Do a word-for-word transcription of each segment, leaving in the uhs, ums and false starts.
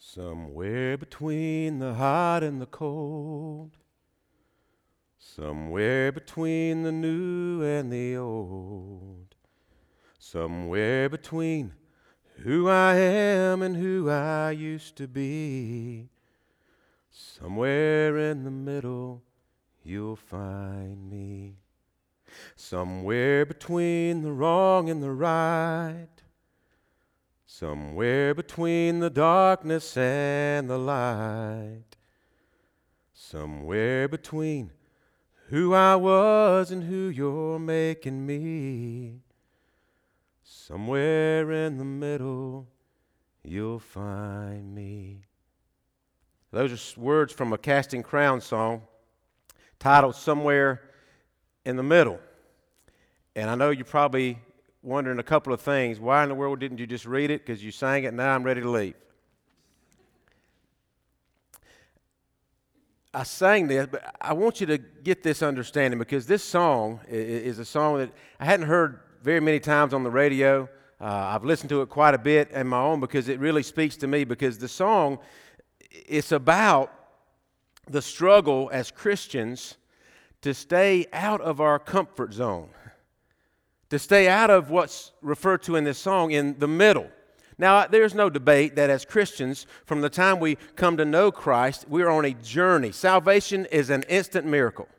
Somewhere between the hot and the cold, somewhere between the new and the old, somewhere between who I am and who I used to be, somewhere in the middle you'll find me. Somewhere between the wrong and the right, somewhere between the darkness and the light, somewhere between who I was and who you're making me, somewhere in the middle you'll find me. Those are words from a Casting Crowns song titled Somewhere in the Middle. And I know you're probably wondering a couple of things. Why in the world didn't you just read it? Because you sang it, now I'm ready to leave. I sang this, but I want you to get this understanding, because this song is a song that I hadn't heard very many times on the radio. Uh, I've listened to it quite a bit on my own because it really speaks to me, because the song, it's about the struggle as Christians to stay out of our comfort zone, to stay out of what's referred to in this song in the middle. Now, there's no debate that as Christians, from the time we come to know Christ, we're on a journey. Salvation is an instant miracle.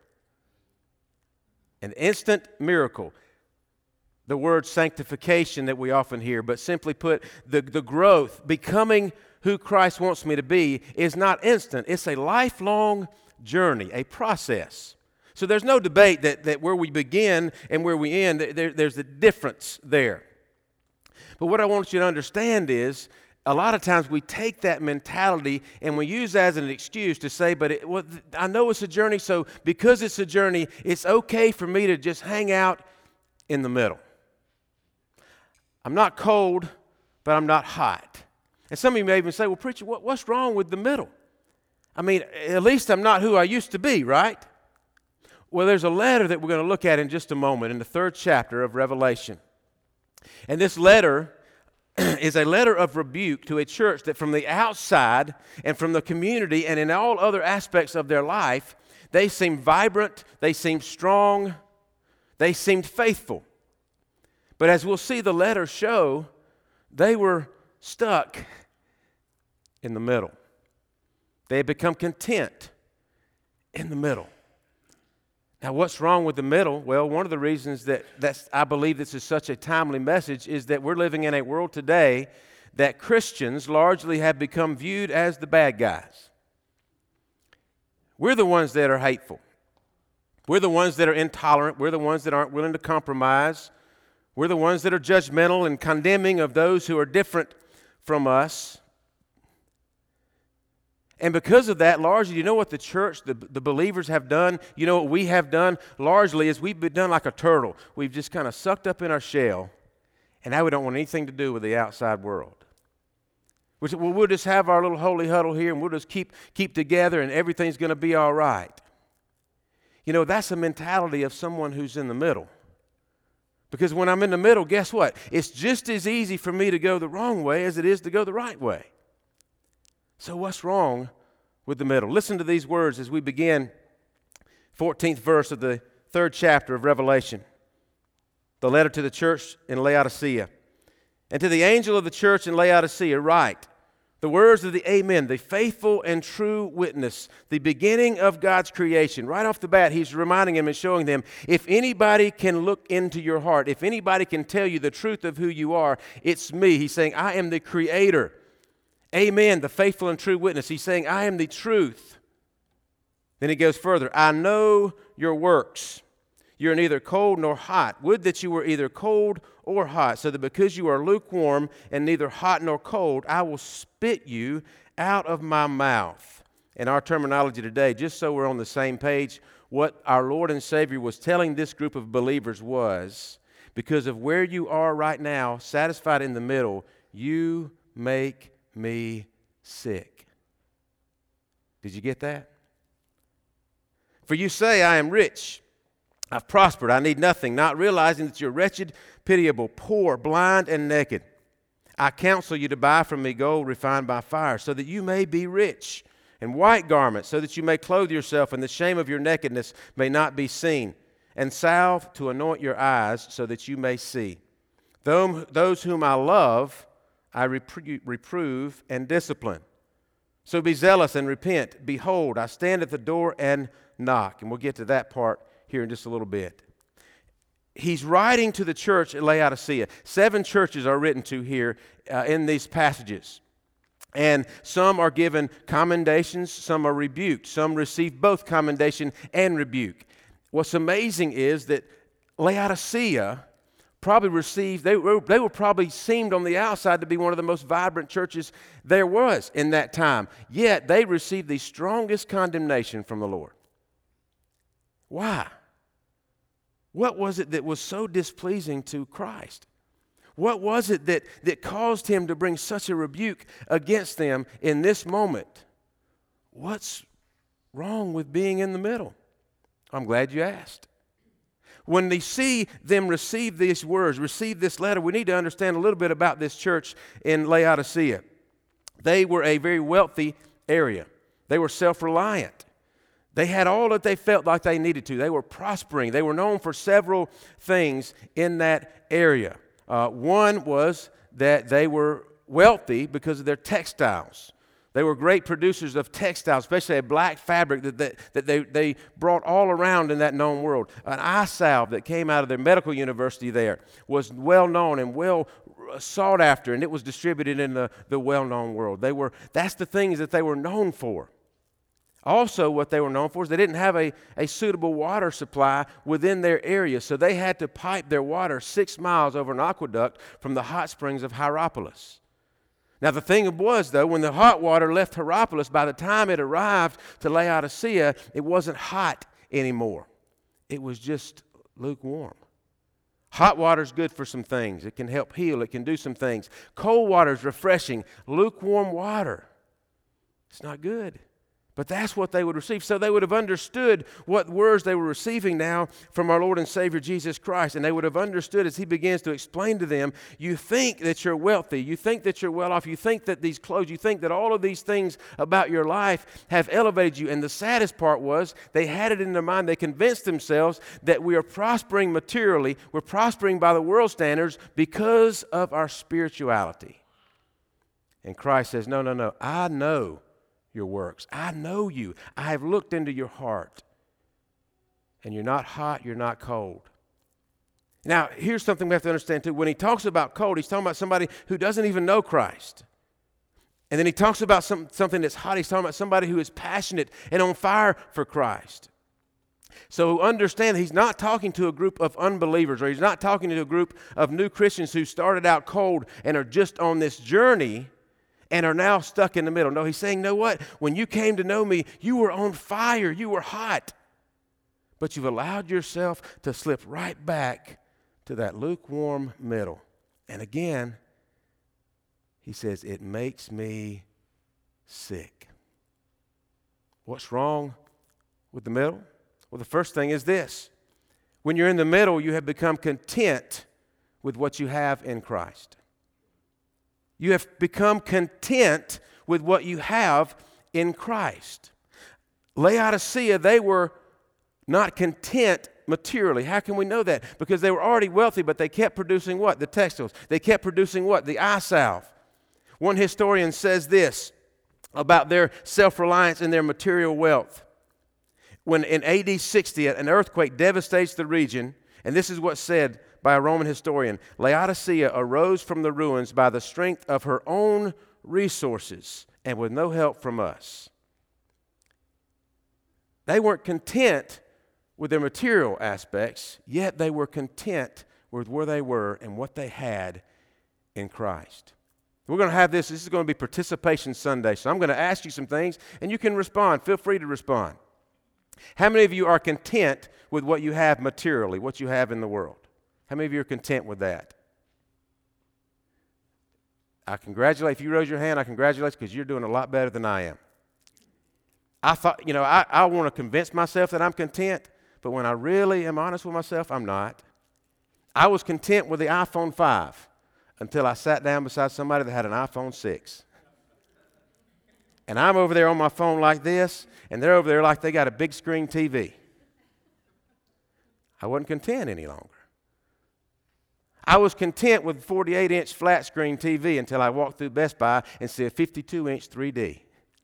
An instant miracle. The word sanctification that we often hear, but simply put, the, the growth, becoming who Christ wants me to be, is not instant. It's a lifelong journey, a process. So there's no debate that, that where we begin and where we end, there, there's a difference there. But what I want you to understand is, a lot of times we take that mentality and we use that as an excuse to say, but it, well, I know it's a journey, so because it's a journey, it's okay for me to just hang out in the middle. I'm not cold, but I'm not hot. And some of you may even say, well, preacher, what, what's wrong with the middle? I mean, at least I'm not who I used to be, right? Well, there's a letter that we're going to look at in just a moment in the third chapter of Revelation. And this letter is a letter of rebuke to a church that from the outside and from the community and in all other aspects of their life, they seemed vibrant, they seemed strong, they seemed faithful. But as we'll see the letter show, they were stuck in the middle. They had become content in the middle. Now, what's wrong with the middle? Well, one of the reasons that that's, I believe this is such a timely message is that we're living in a world today that Christians largely have become viewed as the bad guys. We're the ones that are hateful. We're the ones that are intolerant. We're the ones that aren't willing to compromise. We're the ones that are judgmental and condemning of those who are different from us. And because of that, largely, you know what the church, the, the believers have done? You know what we have done? Largely is we've been done like a turtle. We've just kind of sucked up in our shell, and now we don't want anything to do with the outside world. We said, well, we'll just have our little holy huddle here, and we'll just keep, keep together, and everything's going to be all right. You know, that's a mentality of someone who's in the middle. Because when I'm in the middle, guess what? It's just as easy for me to go the wrong way as it is to go the right way. So what's wrong with the middle? Listen to these words as we begin fourteenth verse of the third chapter of Revelation. The letter to the church in Laodicea. And to the angel of the church in Laodicea write, the words of the Amen, the faithful and true witness, the beginning of God's creation. Right off the bat, he's reminding them and showing them, if anybody can look into your heart, if anybody can tell you the truth of who you are, it's me. He's saying, I am the creator. Amen, the faithful and true witness. He's saying, I am the truth. Then he goes further. I know your works. You're neither cold nor hot. Would that you were either cold or hot, so that because you are lukewarm and neither hot nor cold, I will spit you out of my mouth. In our terminology today, just so we're on the same page, what our Lord and Savior was telling this group of believers was, because of where you are right now, satisfied in the middle, you make me sick. Did you get that? For you say, I am rich, I've prospered, I need nothing, not realizing that you're wretched, pitiable, poor, blind, and naked. I counsel you to buy from me gold refined by fire, so that you may be rich, and white garments, so that you may clothe yourself, and the shame of your nakedness may not be seen, and salve to anoint your eyes, so that you may see. Those whom I love, I reprove and discipline. So be zealous and repent. Behold, I stand at the door and knock. And we'll get to that part here in just a little bit. He's writing to the church at Laodicea. Seven churches are written to here uh, in these passages. And some are given commendations, some are rebuked. Some receive both commendation and rebuke. What's amazing is that Laodicea probably received, they were, they were probably seemed on the outside to be one of the most vibrant churches there was in that time. Yet they received the strongest condemnation from the Lord. Why? What was it that was so displeasing to Christ? What was it that, that caused him to bring such a rebuke against them in this moment? What's wrong with being in the middle? I'm glad you asked. When they see them receive these words, receive this letter, we need to understand a little bit about this church in Laodicea. They were a very wealthy area. They were self-reliant. They had all that they felt like they needed to. They were prospering. They were known for several things in that area. Uh, one was that they were wealthy because of their textiles. They were great producers of textiles, especially a black fabric that, that, that they, they brought all around in that known world. An eye salve that came out of their medical university there was well known and well sought after, and it was distributed in the, the well-known world. They were, that's the things that they were known for. Also, what they were known for is they didn't have a, a suitable water supply within their area, so they had to pipe their water six miles over an aqueduct from the hot springs of Hierapolis. Now, the thing was, though, when the hot water left Hierapolis, by the time it arrived to Laodicea, it wasn't hot anymore. It was just lukewarm. Hot water is good for some things. It can help heal. It can do some things. Cold water is refreshing. Lukewarm water, it's not good. But that's what they would receive. So they would have understood what words they were receiving now from our Lord and Savior Jesus Christ. And they would have understood as he begins to explain to them, you think that you're wealthy. You think that you're well off. You think that these clothes, you think that all of these things about your life have elevated you. And the saddest part was they had it in their mind. They convinced themselves that we are prospering materially. We're prospering by the world standards because of our spirituality. And Christ says, no, no, no. I know your works. I know you. I have looked into your heart. And you're not hot, you're not cold. Now, here's something we have to understand too. When he talks about cold, he's talking about somebody who doesn't even know Christ. And then he talks about some, something that's hot. He's talking about somebody who is passionate and on fire for Christ. So understand he's not talking to a group of unbelievers, or he's not talking to a group of new Christians who started out cold and are just on this journey and are now stuck in the middle. No, he's saying, know what? When you came to know me, you were on fire. You were hot. But you've allowed yourself to slip right back to that lukewarm middle. And again, he says, it makes me sick. What's wrong with the middle? Well, the first thing is this. When you're in the middle, you have become content with what you have in Christ. You have become content with what you have in Christ. Laodicea, they were not content materially. How can we know that? Because they were already wealthy, but they kept producing what? The textiles. They kept producing what? The eye salve. One historian says this about their self-reliance and their material wealth. When in A D sixty, an earthquake devastates the region, and this is what's said by a Roman historian, Laodicea arose from the ruins by the strength of her own resources and with no help from us. They weren't content with their material aspects, yet they were content with where they were and what they had in Christ. We're going to have this, this is going to be Participation Sunday, so I'm going to ask you some things, and you can respond. Feel free to respond. How many of you are content with what you have materially, what you have in the world? How many of you are content with that? I congratulate, if you raise your hand, I congratulate you because you're doing a lot better than I am. I thought, you know, I, I want to convince myself that I'm content, but when I really am honest with myself, I'm not. I was content with the iPhone five. until I sat down beside somebody that had an iPhone six. And I'm over there on my phone like this, and they're over there like they got a big screen T V. I wasn't content any longer. I was content with forty-eight inch flat screen T V until I walked through Best Buy and see a fifty-two inch three D.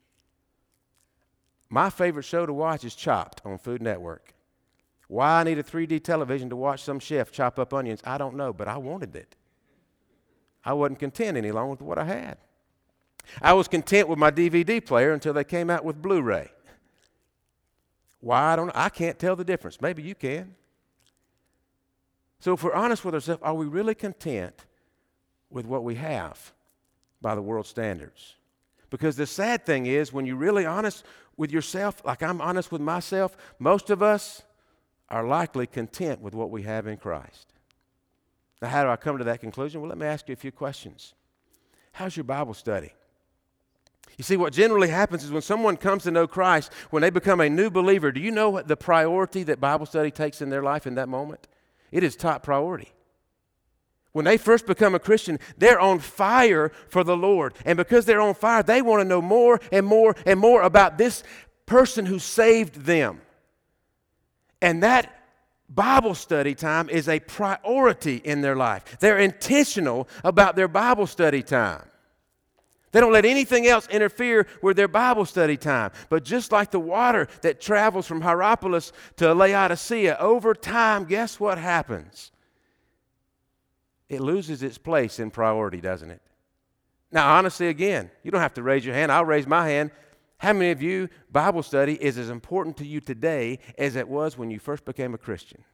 My favorite show to watch is Chopped on Food Network. Why I need a three D television to watch some chef chop up onions, I don't know, but I wanted it. I wasn't content any longer with what I had. I was content with my D V D player until they came out with Blu-ray. Why? I don't know. I can't tell the difference. Maybe you can. So if we're honest with ourselves, are we really content with what we have by the world's standards? Because the sad thing is, when you're really honest with yourself, like I'm honest with myself, most of us are likely content with what we have in Christ. Now, how do I come to that conclusion? Well, let me ask you a few questions. How's your Bible study? You see, what generally happens is when someone comes to know Christ, when they become a new believer, do you know what the priority that Bible study takes in their life in that moment? It is top priority. When they first become a Christian, they're on fire for the Lord. And because they're on fire, they want to know more and more and more about this person who saved them. And that Bible study time is a priority in their life. They're intentional about their Bible study time. They don't let anything else interfere with their Bible study time. But just like the water that travels from Hierapolis to Laodicea, over time, guess what happens? It loses its place in priority, doesn't it? Now, honestly, again, you don't have to raise your hand. I'll raise my hand. How many of you, Bible study is as important to you today as it was when you first became a Christian?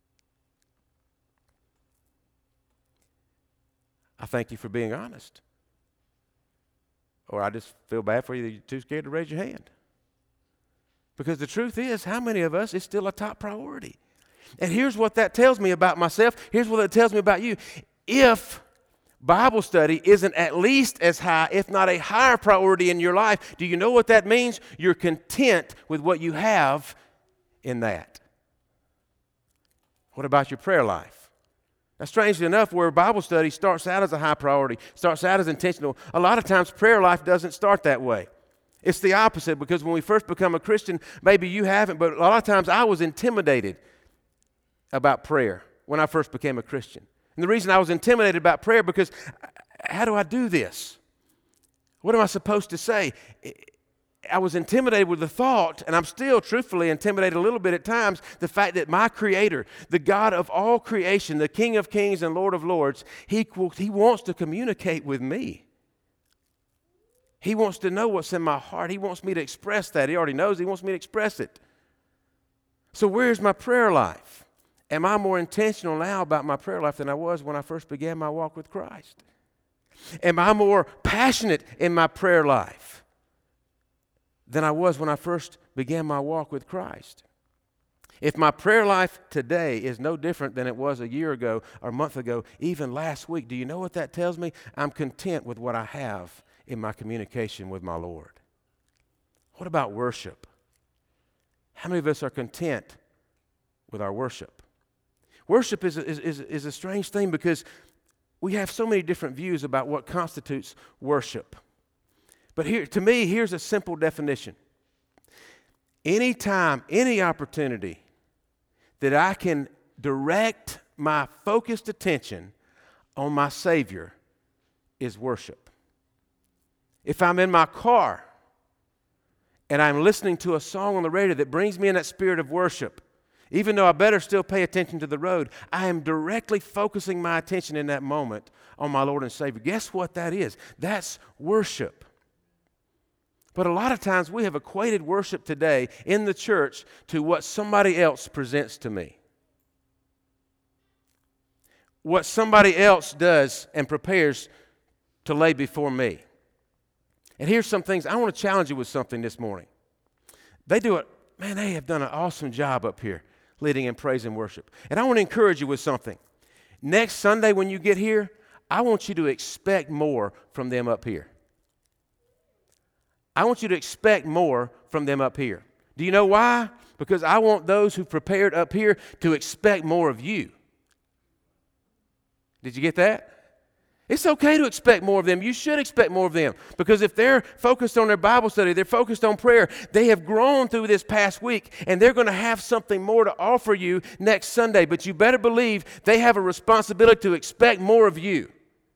I thank you for being honest. Or I just feel bad for you that you're too scared to raise your hand. Because the truth is, how many of us, it's still a top priority. And here's what that tells me about myself. Here's what it tells me about you. If Bible study isn't at least as high, if not a higher priority in your life, do you know what that means? You're content with what you have in that. What about your prayer life? Now, strangely enough, where Bible study starts out as a high priority, starts out as intentional, a lot of times prayer life doesn't start that way. It's the opposite, because when we first become a Christian, maybe you haven't, but a lot of times I was intimidated about prayer when I first became a Christian. And the reason I was intimidated about prayer, because how do I do this? What am I supposed to say? I was intimidated with the thought, and I'm still truthfully intimidated a little bit at times, the fact that my Creator, the God of all creation, the King of kings and Lord of lords, He, he wants to communicate with me. He wants to know what's in my heart. He wants me to express that. He already knows. He wants me to express it. So where's my prayer life? Am I more intentional now about my prayer life than I was when I first began my walk with Christ? Am I more passionate in my prayer life than I was when I first began my walk with Christ? If my prayer life today is no different than it was a year ago or a month ago, even last week, do you know what that tells me? I'm content with what I have in my communication with my Lord. What about worship? How many of us are content with our worship? Worship is, is, is, is a strange thing, because we have so many different views about what constitutes worship. But here, to me, here's a simple definition. Anytime, any opportunity that I can direct my focused attention on my Savior is worship. If I'm in my car and I'm listening to a song on the radio that brings me in that spirit of worship, even though I better still pay attention to the road, I am directly focusing my attention in that moment on my Lord and Savior. Guess what that is? That's worship. But a lot of times we have equated worship today in the church to what somebody else presents to me. What somebody else does and prepares to lay before me. And here's some things. I want to challenge you with something this morning. They do it. Man, they have done an awesome job up here leading in praise and worship. And I want to encourage you with something. Next Sunday when you get here, I want you to expect more from them up here. I want you to expect more from them up here. Do you know why? Because I want those who prepared up here to expect more of you. Did you get that? It's okay to expect more of them. You should expect more of them, because if they're focused on their Bible study, they're focused on prayer, they have grown through this past week, and they're going to have something more to offer you next Sunday. But you better believe they have a responsibility to expect more of you.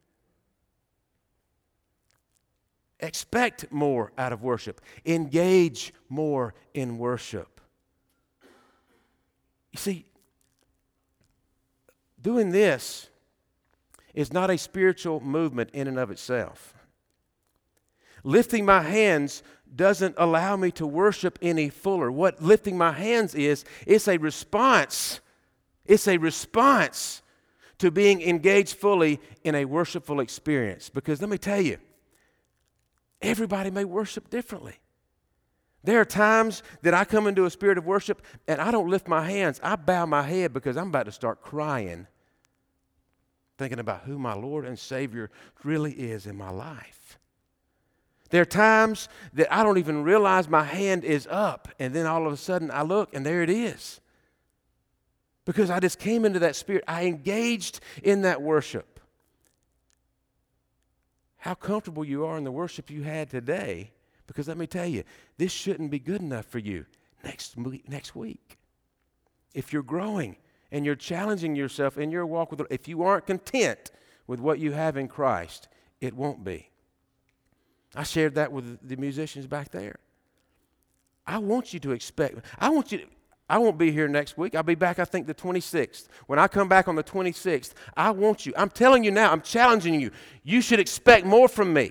Expect more out of worship. Engage more in worship. You see, doing this is not a spiritual movement in and of itself. Lifting my hands doesn't allow me to worship any fuller. What lifting my hands is, it's a response. It's a response to being engaged fully in a worshipful experience. Because let me tell you, everybody may worship differently. There are times that I come into a spirit of worship and I don't lift my hands. I bow my head because I'm about to start crying, thinking about who my Lord and Savior really is in my life. There are times that I don't even realize my hand is up, and then all of a sudden I look and there it is. Because I just came into that spirit. I engaged in that worship. How comfortable you are in the worship you had today, because let me tell you, this shouldn't be good enough for you next, next week. If you're growing and you're challenging yourself in your walk with the Lord, if you aren't content with what you have in Christ, it won't be. I shared that with the musicians back there. I want you to expect, I want you to, I won't be here next week. I'll be back, I think, the twenty-sixth. When I come back on the twenty-sixth, I want you, I'm telling you now, I'm challenging you. You should expect more from me.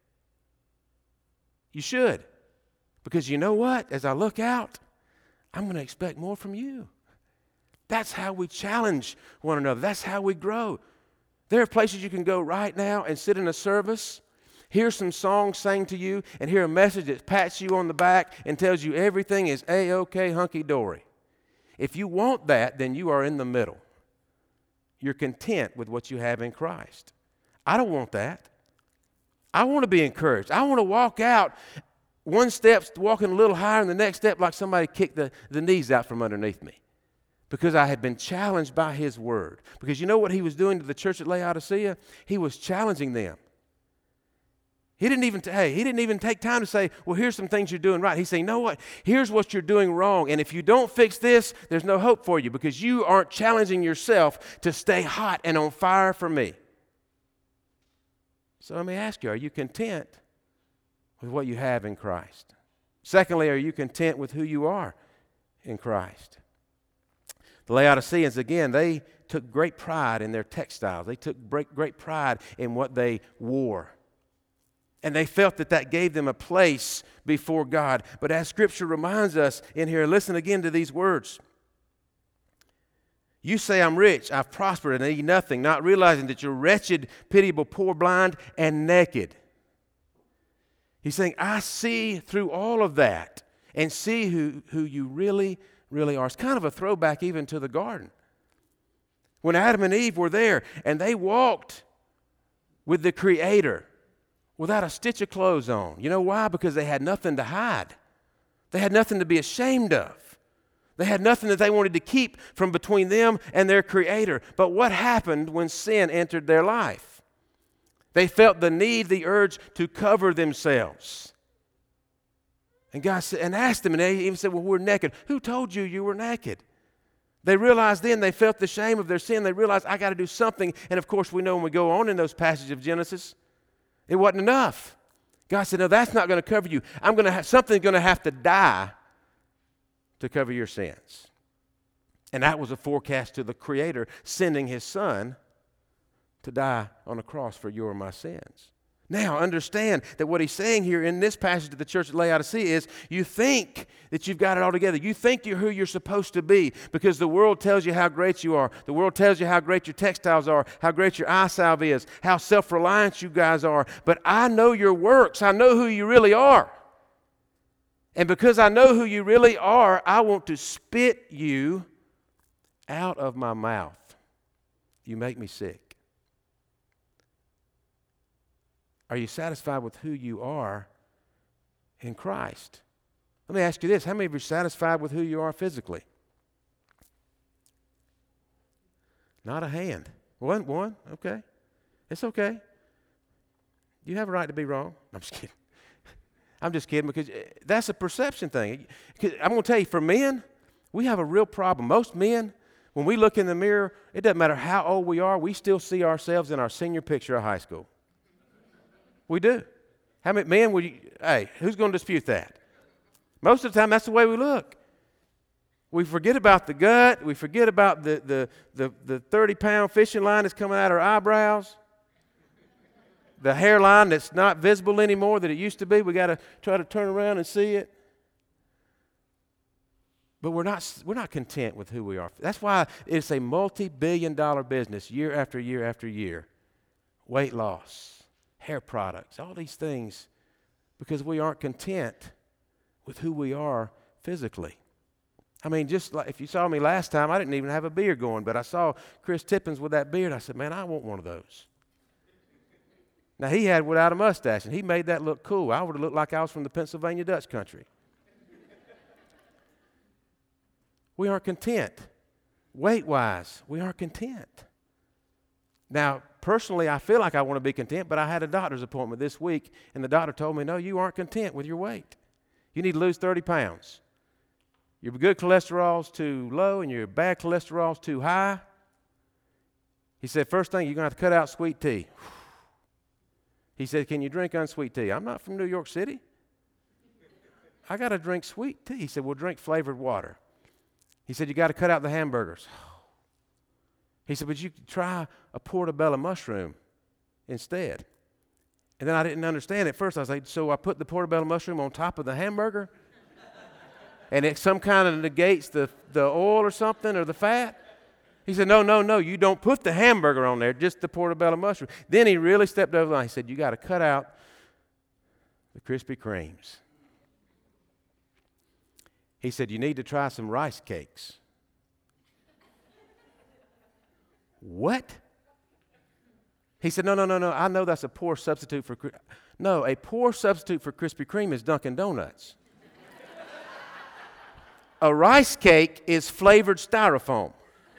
You should. Because you know what? As I look out, I'm going to expect more from you. That's how we challenge one another. That's how we grow. There are places you can go right now and sit in a service, hear some songs sang to you, and hear a message that pats you on the back and tells you everything is A-OK, hunky-dory. If you want that, then you are in the middle. You're content with what you have in Christ. I don't want that. I want to be encouraged. I want to walk out one step, walking a little higher, and the next step like somebody kicked the, the knees out from underneath me. Because I had been challenged by His Word. Because you know what He was doing to the church at Laodicea? He was challenging them. He didn't even, hey, he didn't even take time to say, well, here's some things you're doing right. He's saying, you know what? Here's what you're doing wrong. And if you don't fix this, there's no hope for you, because you aren't challenging yourself to stay hot and on fire for me. So let me ask you, are you content with what you have in Christ? Secondly, are you content with who you are in Christ? The Laodiceans, again, they took great pride in their textiles. They took great, great pride in what they wore. And they felt that that gave them a place before God. But as Scripture reminds us in here, listen again to these words. You say, I'm rich, I've prospered, and I need nothing, not realizing that you're wretched, pitiable, poor, blind, and naked. He's saying, I see through all of that and see who, who you really, really are. It's kind of a throwback even to the garden. When Adam and Eve were there and they walked with the Creator without a stitch of clothes on. You know why? Because they had nothing to hide. They had nothing to be ashamed of. They had nothing that they wanted to keep from between them and their Creator. But what happened when sin entered their life? They felt the need, the urge to cover themselves. And God said, and asked them, and they even said, well, we're naked. Who told you you were naked? They realized then, they felt the shame of their sin. They realized, I got to do something. And of course, we know when we go on in those passages of Genesis, it wasn't enough. God said, no, that's not going to cover you. I'm going to have, something's going to have to die to cover your sins. And that was a forecast to the Creator sending His Son to die on a cross for your and my sins. Now, understand that what he's saying here in this passage to the church at Laodicea is, you think that you've got it all together. You think you're who you're supposed to be because the world tells you how great you are. The world tells you how great your textiles are, how great your eye salve is, how self-reliant you guys are. But I know your works. I know who you really are. And because I know who you really are, I want to spit you out of my mouth. You make me sick. Are you satisfied with who you are in Christ? Let me ask you this. How many of you are satisfied with who you are physically? Not a hand. One, one, okay. It's okay. You have a right to be wrong. I'm just kidding. I'm just kidding because that's a perception thing. I'm going to tell you, for men, we have a real problem. Most men, when we look in the mirror, it doesn't matter how old we are, we still see ourselves in our senior picture of high school. We do. How many men would you, hey, who's going to dispute that? Most of the time, that's the way we look. We forget about the gut. We forget about the, the, the, the thirty-pound fishing line that's coming out our eyebrows. The hairline that's not visible anymore that it used to be. We got to try to turn around and see it. But we're not, we're not content with who we are. That's why it's a multi-billion dollar business year after year after year. Weight loss, hair products, all these things, because we aren't content with who we are physically. I mean, just like if you saw me last time, I didn't even have a beard going, but I saw Chris Tippins with that beard. I said, man, I want one of those. Now, he had without a mustache, and he made that look cool. I would have looked like I was from the Pennsylvania Dutch country. We aren't content. Weight-wise, we aren't content. Now, personally, I feel like I want to be content, but I had a doctor's appointment this week, and the doctor told me, no, you aren't content with your weight. You need to lose thirty pounds. Your good cholesterol's too low, and your bad cholesterol's too high. He said, first thing, you're going to have to cut out sweet tea. He said, can you drink unsweet tea? I'm not from New York City. I got to drink sweet tea. He said, well, drink flavored water. He said, you got to cut out the hamburgers. He said, but you could try a portobello mushroom instead. And then I didn't understand at first. I was like, so I put the portobello mushroom on top of the hamburger? And it some kind of negates the, the oil or something or the fat? He said, no, no, no, you don't put the hamburger on there, just the portobello mushroom. Then he really stepped over the line. He said, you got to cut out the Krispy Kremes. He said, you need to try some rice cakes. What? He said, no, no, no, no, I know that's a poor substitute for, no, a poor substitute for Krispy Kreme is Dunkin' Donuts. A rice cake is flavored styrofoam.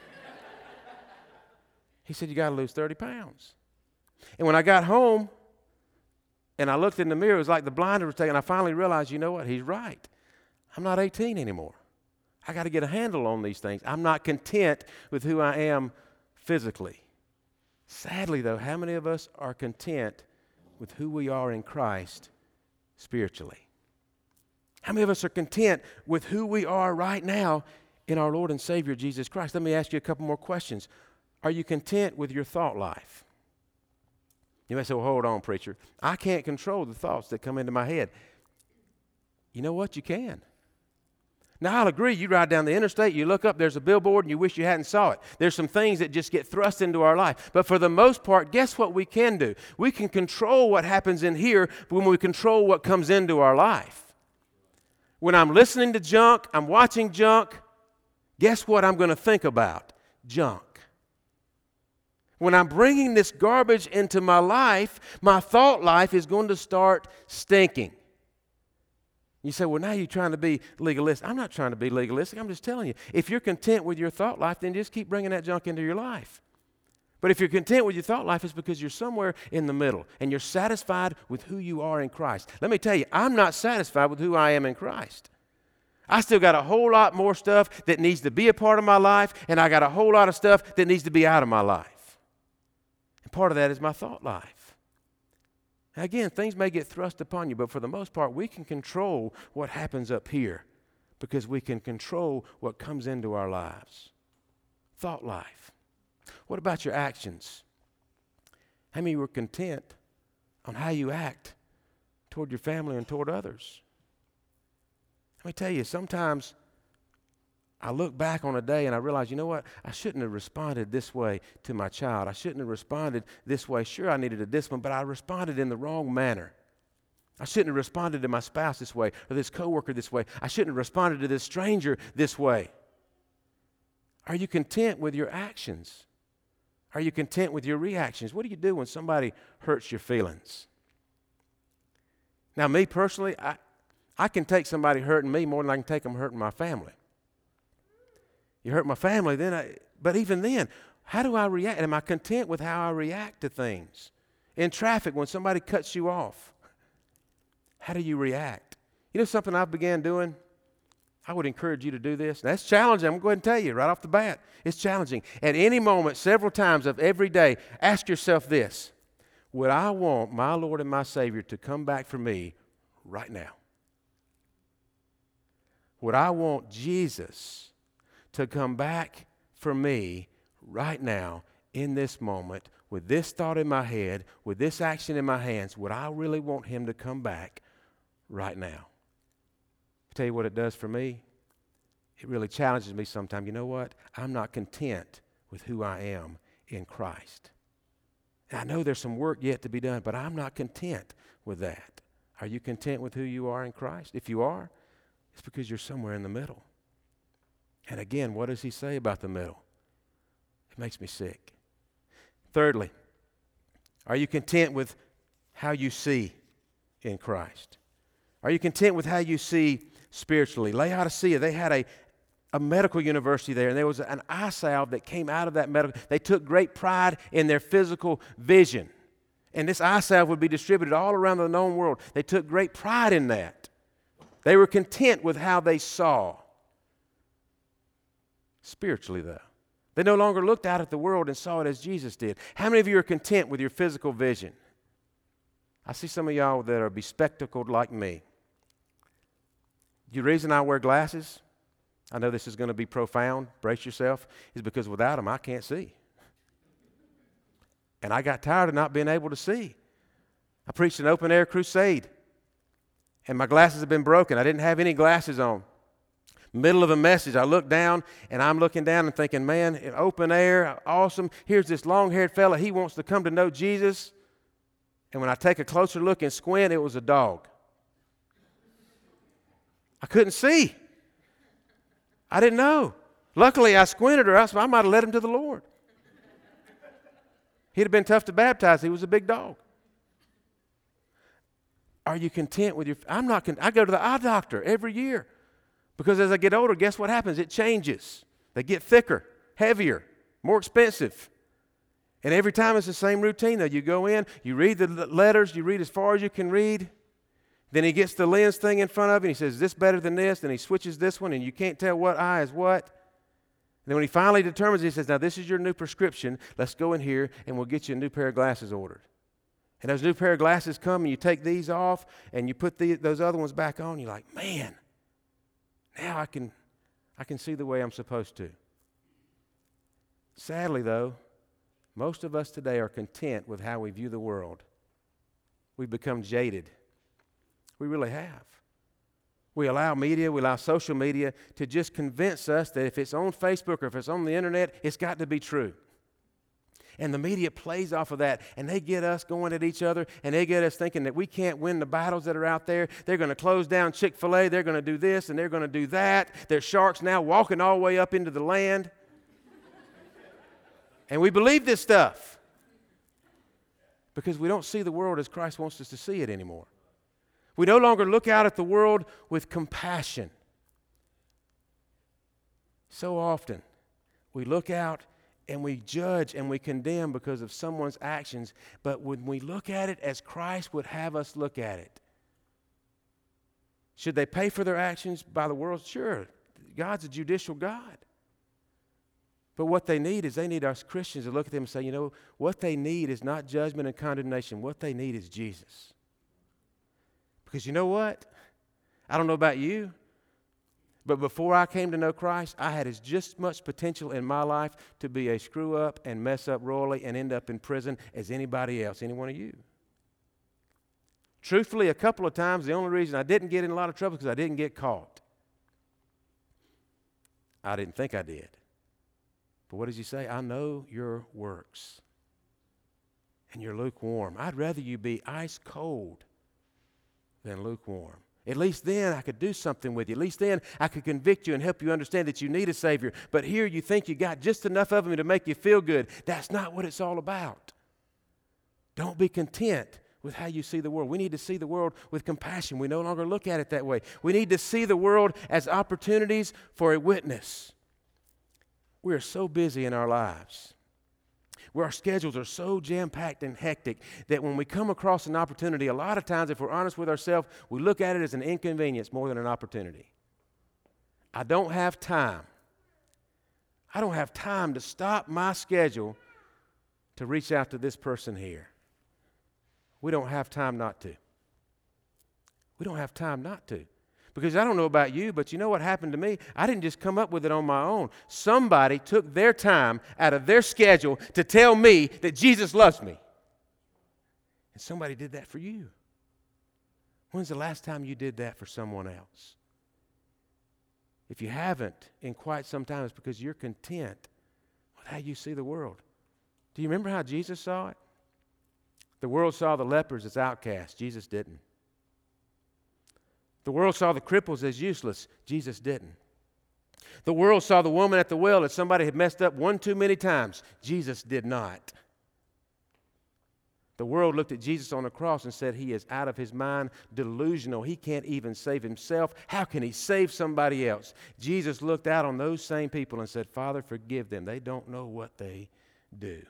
He said, you got to lose thirty pounds. And when I got home and I looked in the mirror, it was like the blinder was taken. I finally realized, you know what? He's right. I'm not eighteen anymore. I got to get a handle on these things. I'm not content with who I am physically. Sadly, though, how many of us are content with who we are in Christ spiritually? How many of us are content with who we are right now in our Lord and Savior, Jesus Christ? Let me ask you a couple more questions. Are you content with your thought life? You may say, well, hold on, preacher. I can't control the thoughts that come into my head. You know what? You can. Now, I'll agree, you ride down the interstate, you look up, there's a billboard, and you wish you hadn't saw it. There's some things that just get thrust into our life. But for the most part, guess what we can do? We can control what happens in here when we control what comes into our life. When I'm listening to junk, I'm watching junk, guess what I'm going to think about? Junk. When I'm bringing this garbage into my life, my thought life is going to start stinking. You say, well, now you're trying to be legalistic. I'm not trying to be legalistic. I'm just telling you, if you're content with your thought life, then just keep bringing that junk into your life. But if you're content with your thought life, it's because you're somewhere in the middle and you're satisfied with who you are in Christ. Let me tell you, I'm not satisfied with who I am in Christ. I still got a whole lot more stuff that needs to be a part of my life, and I got a whole lot of stuff that needs to be out of my life. And part of that is my thought life. Now again, things may get thrust upon you, but for the most part, we can control what happens up here because we can control what comes into our lives. Thought life. What about your actions? How many were content on how you act toward your family and toward others? Let me tell you, sometimes I look back on a day and I realize, you know what? I shouldn't have responded this way to my child. I shouldn't have responded this way. Sure, I needed a discipline, but I responded in the wrong manner. I shouldn't have responded to my spouse this way or this coworker this way. I shouldn't have responded to this stranger this way. Are you content with your actions? Are you content with your reactions? What do you do when somebody hurts your feelings? Now, me personally, I, I can take somebody hurting me more than I can take them hurting my family. You hurt my family, then I, but even then, how do I react? Am I content with how I react to things? In traffic, when somebody cuts you off, how do you react? You know something I began doing? I would encourage you to do this. Now, that's challenging. I'm going to go ahead and tell you right off the bat. It's challenging. At any moment, several times of every day, ask yourself this. Would I want my Lord and my Savior to come back for me right now? Would I want Jesus to come back for me right now in this moment with this thought in my head, with this action in my hands? Would I really want him to come back right now? I'll tell you what it does for me. It really challenges me sometimes. You know what? I'm not content with who I am in Christ. And I know there's some work yet to be done, but I'm not content with that. Are you content with who you are in Christ? If you are, it's because you're somewhere in the middle. And again, what does he say about the middle? It makes me sick. Thirdly, are you content with how you see in Christ? Are you content with how you see spiritually? Laodicea, they had a, a medical university there, and there was an eye salve that came out of that medical. They took great pride in their physical vision. And this eye salve would be distributed all around the known world. They took great pride in that. They were content with how they saw. Spiritually, though, they no longer looked out at the world and saw it as Jesus did. How many of you are content with your physical vision? I see some of y'all that are bespectacled like me. The reason I wear glasses, I know this is going to be profound, brace yourself, is because without them I can't see. And I got tired of not being able to see. I preached an open-air crusade, and my glasses have been broken. I didn't have any glasses on. Middle of a message, I look down, and I'm looking down and thinking, man, in open air, awesome. Here's this long-haired fella. He wants to come to know Jesus. And when I take a closer look and squint, it was a dog. I couldn't see. I didn't know. Luckily, I squinted, or else I might have led him to the Lord. He'd have been tough to baptize. He was a big dog. Are you content with your... I'm not... Con- I go to the eye doctor every year because as I get older, guess what happens? It changes. They get thicker, heavier, more expensive. And every time it's the same routine, though. You go in, you read the letters, you read as far as you can read. Then he gets the lens thing in front of him, and he says, is this better than this? Then he switches this one, and you can't tell what eye is what. And then when he finally determines, he says, now this is your new prescription. Let's go in here, and we'll get you a new pair of glasses ordered. And those new pair of glasses come, and you take these off, and you put the, those other ones back on. You're like, man, now I can, I can see the way I'm supposed to. Sadly, though, most of us today are content with how we view the world. We've become jaded. We really have. We allow media, we allow social media to just convince us that if it's on Facebook or if it's on the internet, it's got to be true. And the media plays off of that, and they get us going at each other, and they get us thinking that we can't win the battles that are out there. They're going to close down Chick-fil-A, they're going to do this, and they're going to do that. There's sharks now walking all the way up into the land. And we believe this stuff because we don't see the world as Christ wants us to see it anymore. We no longer look out at the world with compassion. So often, we look out and we judge and we condemn because of someone's actions, but when we look at it as Christ would have us look at it, should they pay for their actions by the world? Sure. God's a judicial God. But what they need is they need us Christians to look at them and say, you know, what they need is not judgment and condemnation. What they need is Jesus. Because you know what? I don't know about you, but before I came to know Christ, I had as just much potential in my life to be a screw up and mess up royally and end up in prison as anybody else, any one of you. Truthfully, a couple of times, the only reason I didn't get in a lot of trouble is because I didn't get caught. I didn't think I did. But what does he say? I know your works, and you're lukewarm. I'd rather you be ice cold than lukewarm. At least then I could do something with you. At least then I could convict you and help you understand that you need a Savior. But here you think you got just enough of Him to make you feel good. That's not what it's all about. Don't be content with how you see the world. We need to see the world with compassion. We no longer look at it that way. We need to see the world as opportunities for a witness. We are so busy in our lives. where our schedules are so jam-packed and hectic that when we come across an opportunity, a lot of times, if we're honest with ourselves, we look at it as an inconvenience more than an opportunity. I don't have time. I don't have time to stop my schedule to reach out to this person here. We don't have time not to. We don't have time not to. Because I don't know about you, but you know what happened to me? I didn't just come up with it on my own. Somebody took their time out of their schedule to tell me that Jesus loves me. And somebody did that for you. When's the last time you did that for someone else? If you haven't in quite some time, it's because you're content with how you see the world. Do you remember how Jesus saw it? The world saw the lepers as outcasts. Jesus didn't. The world saw the cripples as useless. Jesus didn't. The world saw the woman at the well as somebody had messed up one too many times. Jesus did not. The world looked at Jesus on the cross and said, he is out of his mind, delusional. He can't even save himself. How can he save somebody else? Jesus looked out on those same people and said, Father, forgive them. They don't know what they do.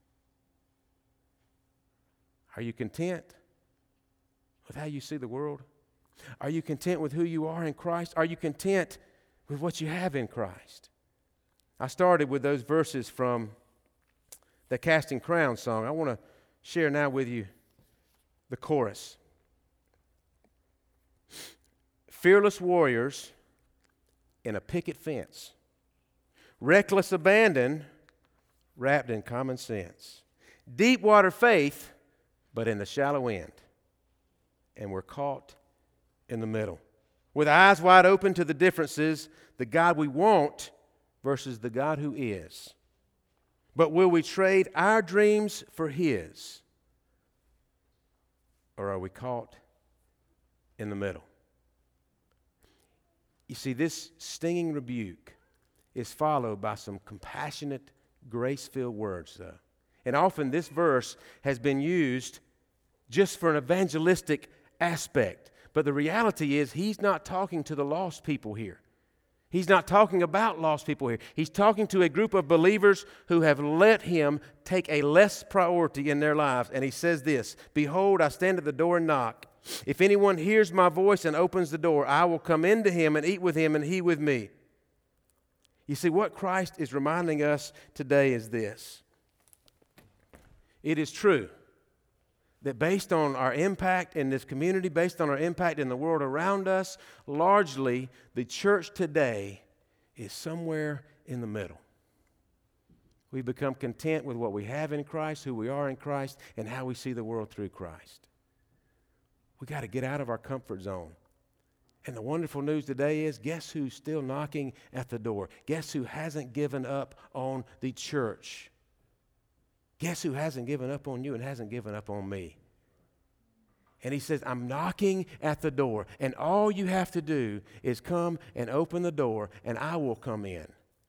Are you content with how you see the world? Are you content with who you are in Christ? Are you content with what you have in Christ? I started with those verses from the Casting Crowns song. I want to share now with you the chorus. Fearless warriors in a picket fence, reckless abandon wrapped in common sense, deep water faith, but in the shallow end, and we're caught in the middle. With eyes wide open to the differences, the God we want versus the God who is. But will we trade our dreams for His? Or are we caught in the middle? You see, this stinging rebuke is followed by some compassionate, grace-filled words, though. And often this verse has been used just for an evangelistic aspect. But the reality is, he's not talking to the lost people here. He's not talking about lost people here. He's talking to a group of believers who have let him take a less priority in their lives. And he says this, Behold, I stand at the door and knock. If anyone hears my voice and opens the door, I will come into him and eat with him and he with me. You see, what Christ is reminding us today is this. It is true that based on our impact in this community, based on our impact in the world around us, largely the church today is somewhere in the middle. We become content with what we have in Christ, who we are in Christ, and how we see the world through Christ. We got to get out of our comfort zone. And the wonderful news today is, guess who's still knocking at the door? Guess who hasn't given up on the church? Guess who hasn't given up on you and hasn't given up on me? And he says, I'm knocking at the door, and all you have to do is come and open the door, and I will come in.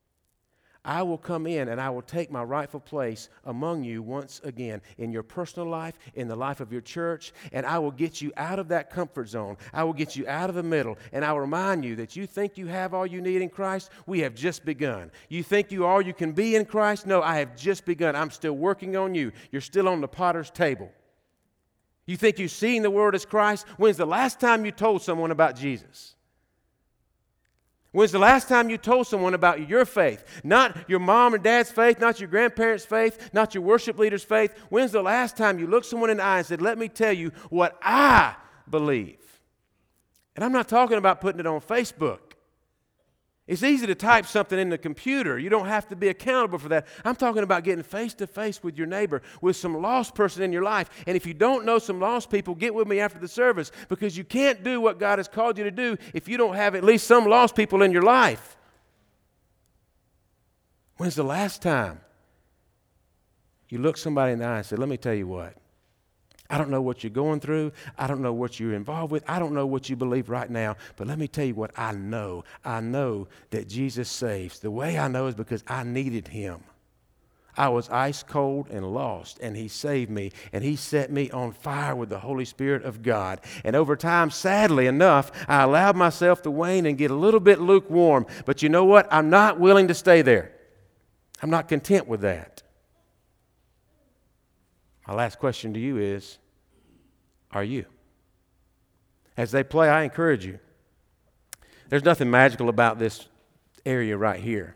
I will come in, and I will take my rightful place among you once again in your personal life, in the life of your church, and I will get you out of that comfort zone. I will get you out of the middle, and I will remind you that you think you have all you need in Christ. We have just begun. You think you all you can be in Christ? No, I have just begun. I'm still working on you. You're still on the potter's table. You think you've seen the world as Christ? When's the last time you told someone about Jesus? When's the last time you told someone about your faith? Not your mom or dad's faith, not your grandparents' faith, not your worship leader's faith. When's the last time you looked someone in the eye and said, let me tell you what I believe? And I'm not talking about putting it on Facebook. It's easy to type something in the computer. You don't have to be accountable for that. I'm talking about getting face to face with your neighbor, with some lost person in your life. And if you don't know some lost people, get with me after the service, because you can't do what God has called you to do if you don't have at least some lost people in your life. When's the last time you looked somebody in the eye and said, let me tell you what, I don't know what you're going through. I don't know what you're involved with. I don't know what you believe right now. But let me tell you what I know. I know that Jesus saves. The way I know is because I needed him. I was ice cold and lost, and he saved me, and he set me on fire with the Holy Spirit of God. And over time, sadly enough, I allowed myself to wane and get a little bit lukewarm. But you know what? I'm not willing to stay there. I'm not content with that. My last question to you is, are you? As they play, I encourage you. There's nothing magical about this area right here.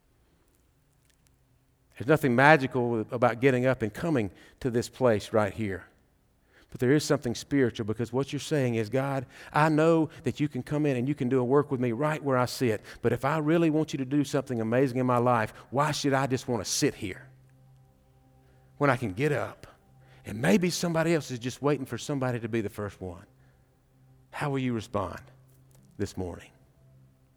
There's nothing magical about getting up and coming to this place right here. But there is something spiritual, because what you're saying is, God, I know that you can come in and you can do a work with me right where I sit. But if I really want you to do something amazing in my life, why should I just want to sit here when I can get up? And maybe somebody else is just waiting for somebody to be the first one. How will you respond this morning?